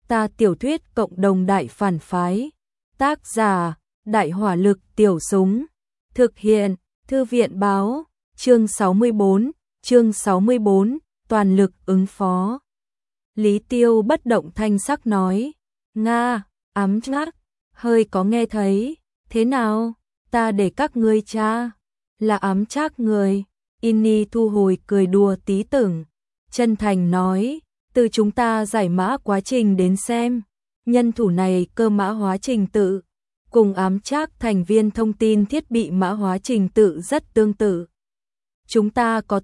Ta tiểu thuyết cộng đồng đại phản phái. Tác giả, Đại hỏa lực tiểu súng. Thực hiện, Thư viện báo, chương 64, toàn lực ứng phó. Lý Tiêu bất động thanh sắc nói, Nga, ám chắc, hơi có nghe thấy, thế nào, ta để các ngươi tra, là ám chắc người. Inni thu hồi cười đùa tí tưởng, chân thành nói, từ chúng ta giải mã quá trình đến xem, nhân thủ này cơ mã hóa trình tự, cùng ám chắc thành viên thông tin thiết bị mã hóa trình tự rất tương tự. Chúng ta có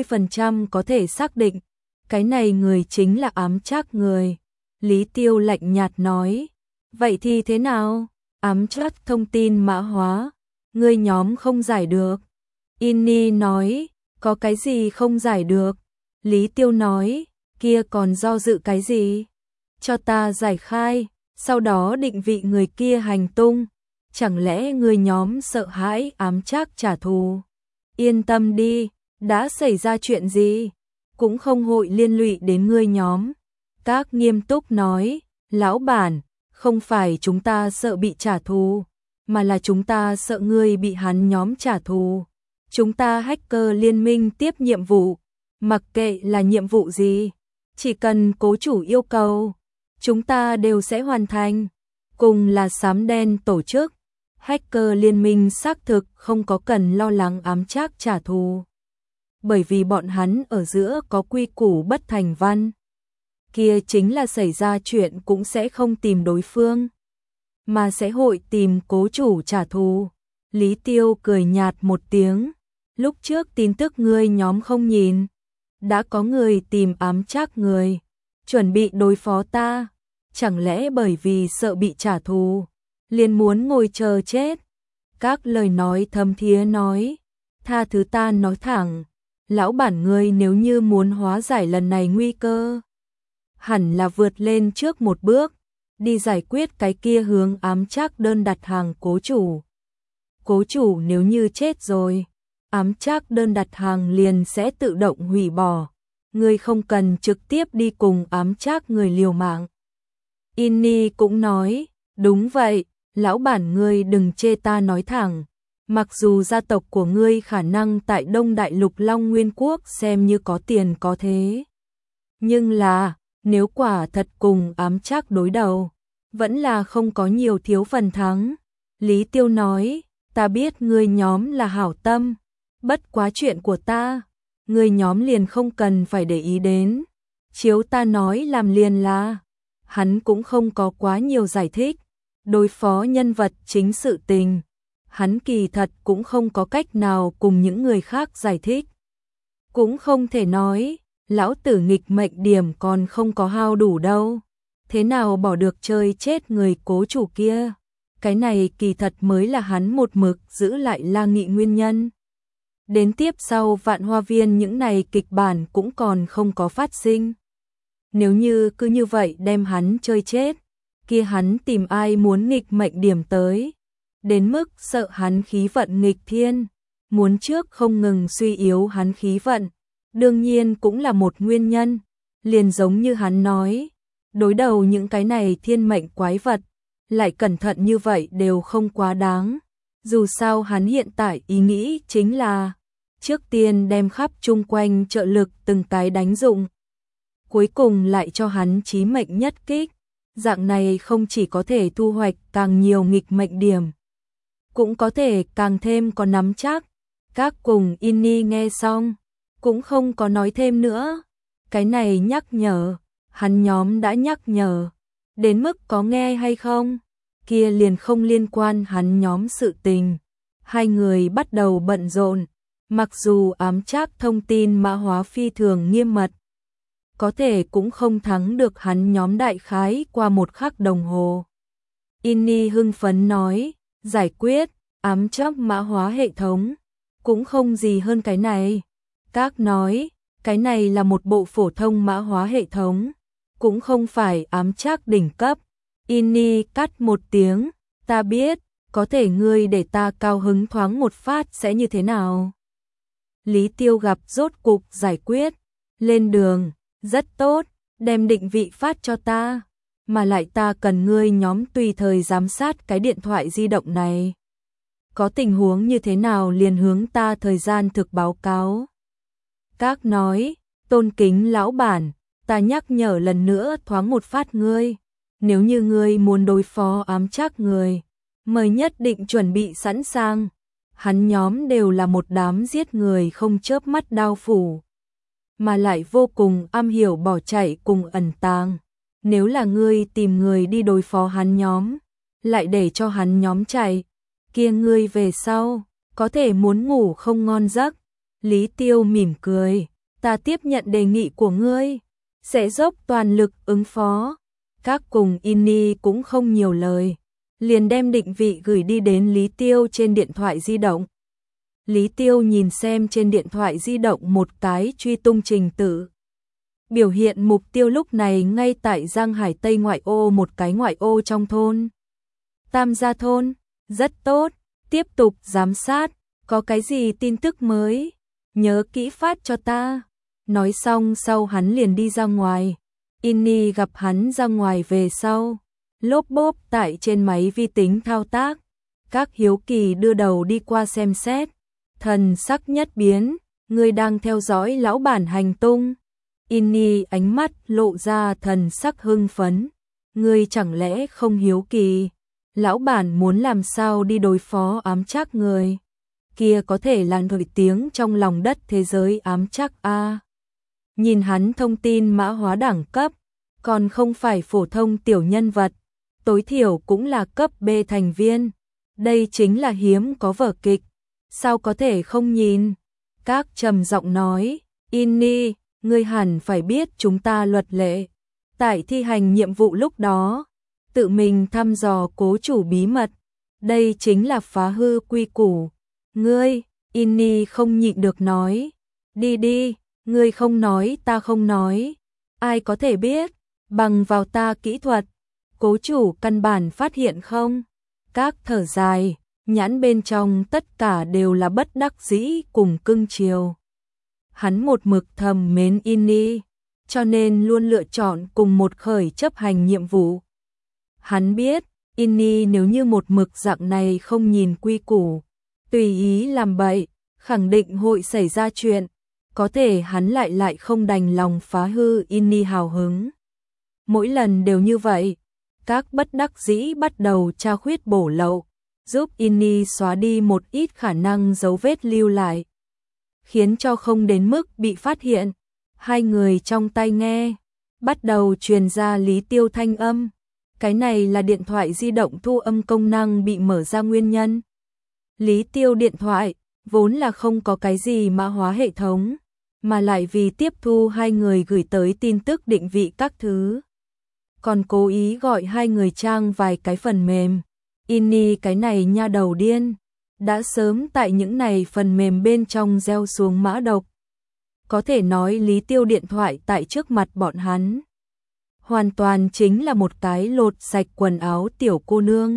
80% có thể xác định, cái này người chính là ám chắc người. Lý Tiêu lạnh nhạt nói, vậy thì thế nào, ám chắc thông tin mã hóa, ngươi nhóm không giải được. Inni nói, có cái gì không giải được? Lý Tiêu nói, kia còn do dự cái gì? Cho ta giải khai, sau đó định vị người kia hành tung. Chẳng lẽ người nhóm sợ hãi ám chắc trả thù? Yên tâm đi, đã xảy ra chuyện gì? Cũng không hội liên lụy đến ngươi nhóm. Các nghiêm túc nói, lão bản, không phải chúng ta sợ bị trả thù, mà là chúng ta sợ ngươi bị hắn nhóm trả thù. Chúng ta hacker liên minh tiếp nhiệm vụ, mặc kệ là nhiệm vụ gì, chỉ cần cố chủ yêu cầu, chúng ta đều sẽ hoàn thành. Cùng là xám đen tổ chức, hacker liên minh xác thực không có cần lo lắng ám chắc trả thù. Bởi vì bọn hắn ở giữa có quy củ bất thành văn. Kia chính là xảy ra chuyện cũng sẽ không tìm đối phương, mà sẽ hội tìm cố chủ trả thù. Lý Tiêu cười nhạt một tiếng, lúc trước tin tức ngươi nhóm không nhìn, đã có người tìm ám chắc người, chuẩn bị đối phó ta, chẳng lẽ bởi vì sợ bị trả thù, liền muốn ngồi chờ chết? Các lời nói thâm thiế nói, tha thứ ta nói thẳng, lão bản ngươi nếu như muốn hóa giải lần này nguy cơ, hẳn là vượt lên trước một bước, đi giải quyết cái kia hướng ám chắc đơn đặt hàng cố chủ. Cố chủ nếu như chết rồi, ám chắc đơn đặt hàng liền sẽ tự động hủy bỏ, ngươi không cần trực tiếp đi cùng ám chắc người liều mạng. Inni cũng nói, đúng vậy, lão bản ngươi đừng chê ta nói thẳng, mặc dù gia tộc của ngươi khả năng tại Đông Đại Lục Long Nguyên Quốc xem như có tiền có thế, nhưng là, nếu quả thật cùng ám chắc đối đầu, vẫn là không có nhiều thiếu phần thắng. Lý Tiêu nói, ta biết ngươi nhóm là hảo tâm, bất quá chuyện của ta, ngươi nhóm liền không cần phải để ý đến, chiếu ta nói làm liền là. Hắn cũng không có quá nhiều giải thích, đối phó nhân vật chính sự tình, hắn kỳ thật cũng không có cách nào cùng những người khác giải thích. Cũng không thể nói, lão tử nghịch mệnh điểm còn không có hao đủ đâu, thế nào bỏ được chơi chết người cố chủ kia. Cái này kỳ thật mới là hắn một mực giữ lại La Nghị nguyên nhân. Đến tiếp sau Vạn Hoa Viên những này kịch bản cũng còn không có phát sinh. Nếu như cứ như vậy đem hắn chơi chết, kia hắn tìm ai muốn nghịch mệnh điểm tới, đến mức sợ hắn khí vận nghịch thiên, muốn trước không ngừng suy yếu hắn khí vận, đương nhiên cũng là một nguyên nhân. Liền giống như hắn nói, đối đầu những cái này thiên mệnh quái vật, lại cẩn thận như vậy đều không quá đáng. Dù sao hắn hiện tại ý nghĩ chính là trước tiên đem khắp chung quanh trợ lực từng cái đánh dụng, cuối cùng lại cho hắn chí mệnh nhất kích. Dạng này không chỉ có thể thu hoạch càng nhiều nghịch mệnh điểm, cũng có thể càng thêm có nắm chắc. Các cùng Inni nghe xong, cũng không có nói thêm nữa. Cái này nhắc nhở, hắn nhóm đã nhắc nhở, đến mức có nghe hay không, kia liền không liên quan hắn nhóm sự tình. Hai người bắt đầu bận rộn, mặc dù ám chắc thông tin mã hóa phi thường nghiêm mật, có thể cũng không thắng được hắn nhóm đại khái qua một khắc đồng hồ. Inni hưng phấn nói, giải quyết, ám chắc mã hóa hệ thống, cũng không gì hơn cái này. Các nói, cái này là một bộ phổ thông mã hóa hệ thống, cũng không phải ám chắc đỉnh cấp. Inni cắt một tiếng, ta biết, có thể ngươi để ta cao hứng thoáng một phát sẽ như thế nào? Lý Tiêu gặp rốt cục giải quyết, lên đường, rất tốt, đem định vị phát cho ta. mà lại ta cần ngươi nhóm tùy thời giám sát cái điện thoại di động này. Có tình huống như thế nào liền hướng ta thời gian thực báo cáo. Các nói, tôn kính lão bản, ta nhắc nhở lần nữa thoáng một phát ngươi. Nếu như ngươi muốn đối phó ám trác người, mời nhất định chuẩn bị sẵn sàng. Hắn nhóm đều là một đám giết người không chớp mắt đao phủ, mà lại vô cùng am hiểu bỏ chạy cùng ẩn tàng. Nếu là ngươi tìm người đi đối phó hắn nhóm, lại để cho hắn nhóm chạy, kia ngươi về sau, có thể muốn ngủ không ngon giấc. Lý Tiêu mỉm cười, ta tiếp nhận đề nghị của ngươi, sẽ dốc toàn lực ứng phó. Các cùng Inni cũng không nhiều lời, liền đem định vị gửi đi đến Lý Tiêu trên điện thoại di động. Lý Tiêu nhìn xem trên điện thoại di động một cái truy tung trình tự. Biểu hiện mục tiêu lúc này ngay tại Giang Hải Tây ngoại ô, một cái ngoại ô trong thôn Tam Gia thôn. Rất tốt, tiếp tục giám sát, có cái gì tin tức mới, nhớ kỹ phát cho ta. Nói xong sau hắn liền đi ra ngoài. Inni gặp hắn ra ngoài về sau, lốp bốp tại trên máy vi tính thao tác. Các hiếu kỳ đưa đầu đi qua xem xét, thần sắc nhất biến, ngươi đang theo dõi lão bản hành tung. Inni ánh mắt lộ ra thần sắc hưng phấn, ngươi chẳng lẽ không hiếu kỳ, lão bản muốn làm sao đi đối phó ám trác người, kia có thể là nổi tiếng trong lòng đất thế giới ám trác a. Nhìn hắn thông tin mã hóa đẳng cấp, còn không phải phổ thông tiểu nhân vật, tối thiểu cũng là cấp B thành viên. Đây chính là hiếm có vở kịch, sao có thể không nhìn. Các trầm giọng nói, Inni, ngươi hẳn phải biết chúng ta luật lệ. Tại thi hành nhiệm vụ lúc đó, tự mình thăm dò cố chủ bí mật, đây chính là phá hư quy củ. Ngươi, Inni không nhịn được nói, đi đi, ngươi không nói ta không nói, ai có thể biết, bằng vào ta kỹ thuật, cố chủ căn bản phát hiện không. Các thở dài, nhãn bên trong tất cả đều là bất đắc dĩ cùng cưng chiều. Hắn một mực thầm mến Inni, cho nên luôn lựa chọn cùng một khởi chấp hành nhiệm vụ. Hắn biết, Inni nếu như một mực dạng này không nhìn quy củ, tùy ý làm bậy, khẳng định hội xảy ra chuyện. Có thể hắn lại không đành lòng phá hư Inni hào hứng. Mỗi lần đều như vậy, các bất đắc dĩ bắt đầu tra khuyết bổ lậu, giúp Inni xóa đi một ít khả năng dấu vết lưu lại, khiến cho không đến mức bị phát hiện. Hai người trong tai nghe, bắt đầu truyền ra Lý Tiêu thanh âm. Cái này là điện thoại di động thu âm công năng bị mở ra nguyên nhân. Lý Tiêu điện thoại, vốn là không có cái gì mã hóa hệ thống, mà lại vì tiếp thu hai người gửi tới tin tức định vị các thứ, còn cố ý gọi hai người trang vài cái phần mềm. Inni cái này nha đầu điên, đã sớm tại những này phần mềm bên trong gieo xuống mã độc. Có thể nói Lý Tiêu điện thoại tại trước mặt bọn hắn, hoàn toàn chính là một cái lột sạch quần áo tiểu cô nương,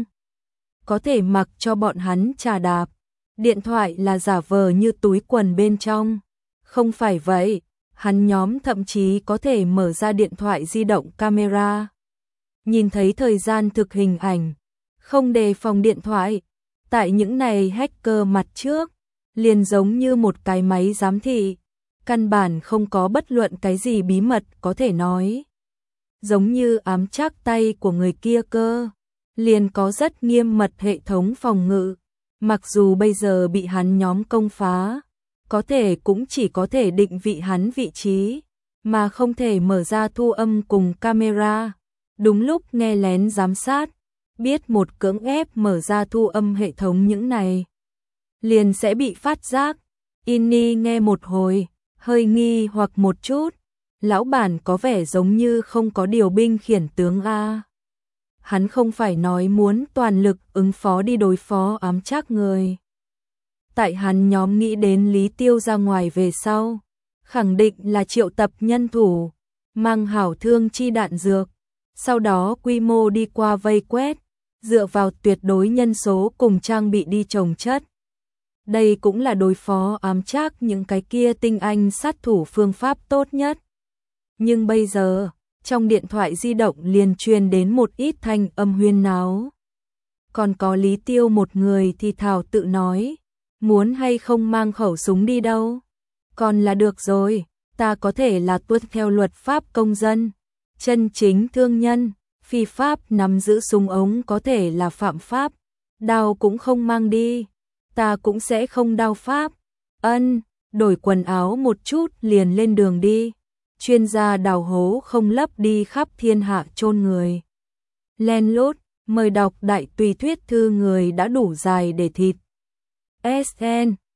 có thể mặc cho bọn hắn trà đạp. Điện thoại là giả vờ như túi quần bên trong. Không phải vậy, hắn nhóm thậm chí có thể mở ra điện thoại di động camera, nhìn thấy thời gian thực hình ảnh, không đề phòng điện thoại. Tại những này hacker mặt trước, liền giống như một cái máy giám thị, căn bản không có bất luận cái gì bí mật có thể nói. Giống như ám trác tay của người kia cơ, liền có rất nghiêm mật hệ thống phòng ngự. Mặc dù bây giờ bị hắn nhóm công phá, có thể cũng chỉ có thể định vị hắn vị trí, mà không thể mở ra thu âm cùng camera. Đúng lúc nghe lén giám sát, biết một cưỡng ép mở ra thu âm hệ thống những này, liền sẽ bị phát giác. Inni nghe một hồi, hơi nghi hoặc một chút, lão bản có vẻ giống như không có điều binh khiển tướng a. Hắn không phải nói muốn toàn lực ứng phó đi đối phó ám trác người. Tại hắn nhóm nghĩ đến Lý Tiêu ra ngoài về sau, khẳng định là triệu tập nhân thủ, mang hảo thương chi đạn dược, sau đó quy mô đi qua vây quét, dựa vào tuyệt đối nhân số cùng trang bị đi chồng chất. Đây cũng là đối phó ám trác những cái kia tinh anh sát thủ phương pháp tốt nhất. Nhưng bây giờ, trong điện thoại di động liền truyền đến một ít thanh âm huyên náo. Còn có Lý Tiêu một người thì thào tự nói, muốn hay không mang khẩu súng đi đâu? Còn là được rồi, ta có thể là tuân theo luật pháp công dân, chân chính thương nhân, phi pháp nắm giữ súng ống có thể là phạm pháp, đao cũng không mang đi, ta cũng sẽ không đao pháp. Đổi quần áo một chút liền lên đường đi. Chuyên gia đào hố không lấp đi khắp thiên hạ chôn người. Len lút, mời đọc đại tùy thuyết thư người đã đủ dài để thịt. SN